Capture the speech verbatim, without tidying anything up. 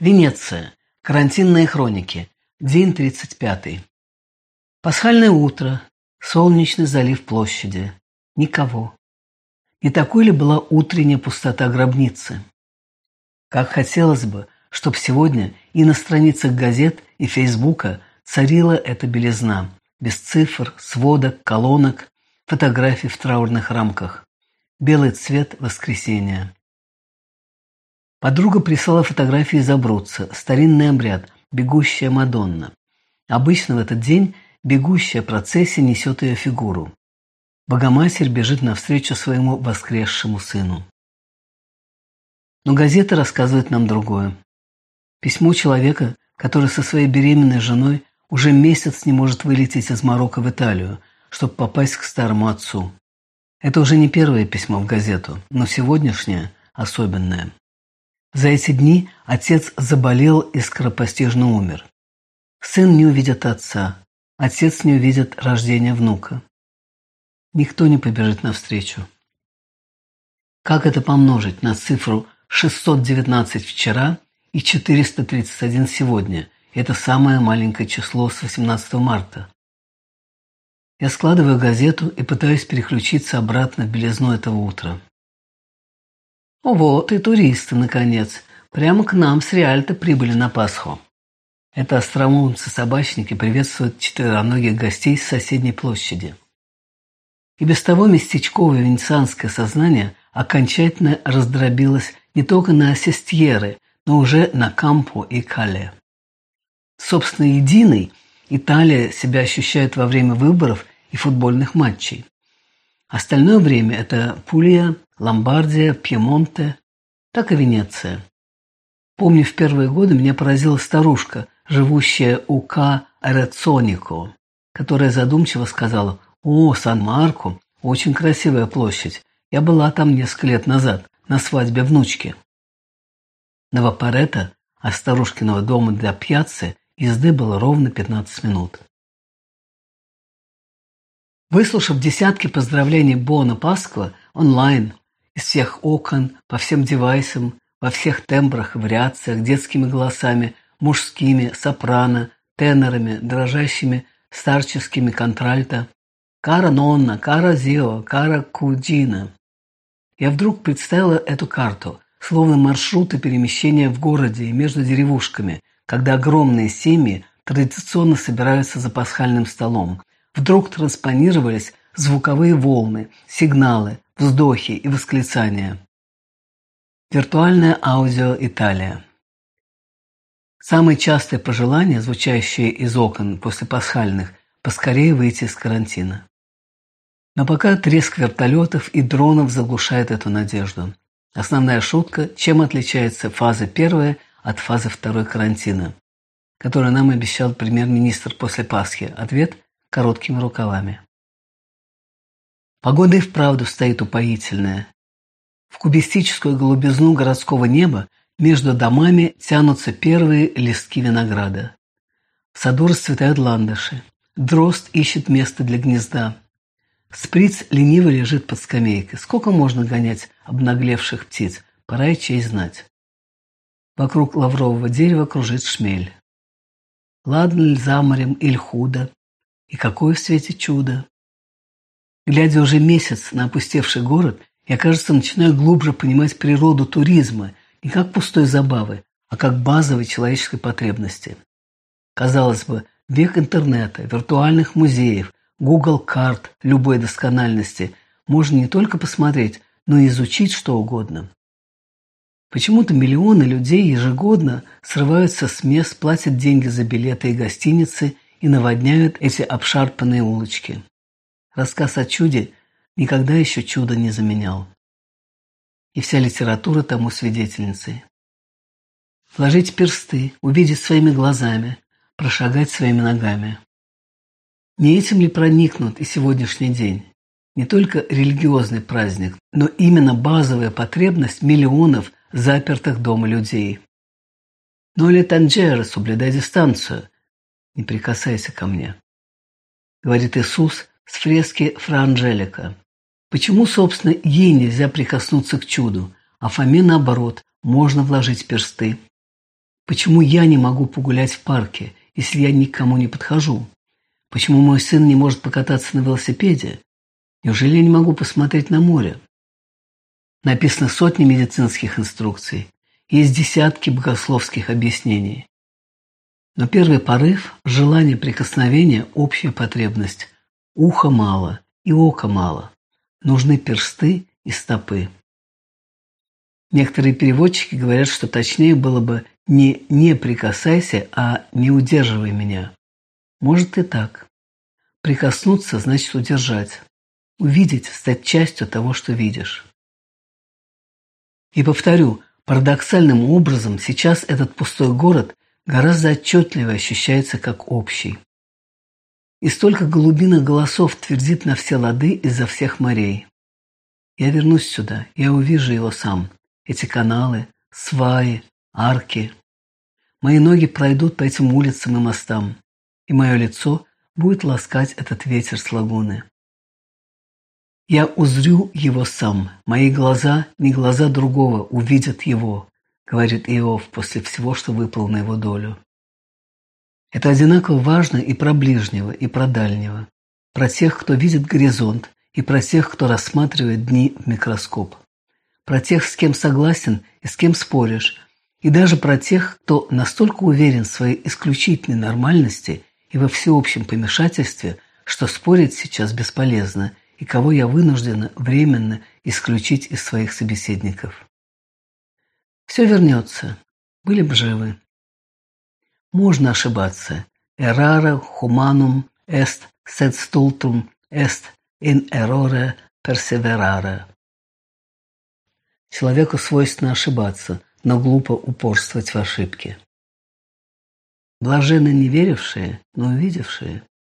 Венеция. Карантинные хроники. День тридцать пятый. Пасхальное утро. Солнечный залив площади. Никого. Не такой ли была утренняя пустота гробницы? Как хотелось бы, чтобы сегодня и на страницах газет и Фейсбука царила эта белизна, без цифр, сводок, колонок, фотографий в траурных рамках. Белый цвет воскресения. Подруга прислала фотографии из Абруццо, старинный обряд, бегущая Мадонна. Обычно в этот день бегущая процессия несет ее фигуру. Богоматерь бежит навстречу своему воскресшему сыну. Но газеты рассказывают нам другое. Письмо человека, который со своей беременной женой уже месяц не может вылететь из Марокко в Италию, чтобы попасть к старому отцу. Это уже не первое письмо в газету, но сегодняшнее особенное. За эти дни отец заболел и скоропостижно умер. Сын не увидит отца, отец не увидит рождения внука. Никто не побежит навстречу. Как это помножить на цифру шестьсот девятнадцать вчера и четыреста тридцать один сегодня? Это самое маленькое число с восемнадцатого марта. Я складываю газету и пытаюсь переключиться обратно в белизну этого утра. О, вот и туристы, наконец. Прямо к нам с Риальто прибыли на Пасху. Это остроумцы-собачники приветствуют четвероногих гостей с соседней площади. И без того местечковое венецианское сознание окончательно раздробилось не только на Сестьеры, но уже на Кампо и Кале. Собственно, единой Италия себя ощущает во время выборов и футбольных матчей. Остальное время – это Пuglia, Ломбардия, Пьемонте, так и Венеция. Помню, в первые годы меня поразила старушка, живущая у Ка Арецонико, которая задумчиво сказала: «О, Сан-Марко, очень красивая площадь. Я была там несколько лет назад, на свадьбе внучки». На Вапоретто от старушкиного дома до пьяццы езды было ровно пятнадцать минут. Выслушав десятки поздравлений Буона Пасква онлайн, из всех окон, по всем девайсам, во всех тембрах и вариациях, детскими голосами, мужскими, сопрано, тенорами, дрожащими старческими контральто, «Кара нонна», «Кара зио», «Кара куджина». Я вдруг представила эту карту, словно маршруты перемещения в городе и между деревушками, когда огромные семьи традиционно собираются за пасхальным столом. Вдруг транспонировались звуковые волны, сигналы, вздохи и восклицания. Виртуальное аудио Италия. Самые частые пожелания, звучащие из окон после пасхальных, поскорее выйти из карантина. Но пока треск вертолетов и дронов заглушает эту надежду. Основная шутка: чем отличается фаза первая от фазы второй карантина, которую нам обещал премьер-министр после Пасхи? Ответ: короткими рукавами. Погода и вправду стоит упоительная. В кубистическую голубизну городского неба между домами тянутся первые листки винограда. В саду расцветают ландыши. Дрозд ищет место для гнезда. Сприц лениво лежит под скамейкой. Сколько можно гонять обнаглевших птиц? Пора и честь знать. Вокруг лаврового дерева кружит шмель. Ладно ли за морем или худо? И какое в свете чудо! Глядя уже месяц на опустевший город, я, кажется, начинаю глубже понимать природу туризма не как пустой забавы, а как базовой человеческой потребности. Казалось бы, век интернета, виртуальных музеев, Google карт любой доскональности, можно не только посмотреть, но и изучить что угодно. Почему-то миллионы людей ежегодно срываются с мест, платят деньги за билеты и гостиницы и наводняют эти обшарпанные улочки. Рассказ о чуде никогда еще чудо не заменял. И вся литература тому свидетельницей. Вложить персты, увидеть своими глазами, прошагать своими ногами. Не этим ли проникнут и сегодняшний день? Не только религиозный праздник, но именно базовая потребность миллионов запертых дома людей. «Но ли танджеро, соблюдай дистанцию, не прикасайся ко мне», говорит Иисус с фрески Фра Анджелика. Почему, собственно, ей нельзя прикоснуться к чуду, а Фоме, наоборот, можно вложить персты? Почему я не могу погулять в парке, если я никому не подхожу? Почему мой сын не может покататься на велосипеде? Неужели я не могу посмотреть на море? Написано сотни медицинских инструкций, есть десятки богословских объяснений. Но первый порыв, желание прикосновения – общая потребность. Уха мало и ока мало. Нужны персты и стопы. Некоторые переводчики говорят, что точнее было бы не «не прикасайся», а «не удерживай меня». Может и так. Прикоснуться значит удержать. Увидеть, стать частью того, что видишь. И повторю, парадоксальным образом сейчас этот пустой город гораздо отчетливее ощущается как общий. И столько голубиных голосов твердит на все лады из-за всех морей. Я вернусь сюда, я увижу его сам. Эти каналы, сваи, арки. Мои ноги пройдут по этим улицам и мостам, и мое лицо будет ласкать этот ветер с лагуны. Я узрю его сам, мои глаза, не глаза другого, увидят его, говорит Иов после всего, что выпало на его долю. Это одинаково важно и про ближнего, и про дальнего, про тех, кто видит горизонт, и про тех, кто рассматривает дни в микроскоп, про тех, с кем согласен и с кем споришь, и даже про тех, кто настолько уверен в своей исключительной нормальности и во всеобщем помешательстве, что спорить сейчас бесполезно, и кого я вынуждена временно исключить из своих собеседников. Все вернется, были бы живы. Можно ошибаться. Errare humanum est sed stultum est in errore perseverare. Человеку свойственно ошибаться, но глупо упорствовать в ошибке. Блаженны не верившие, но увидевшие.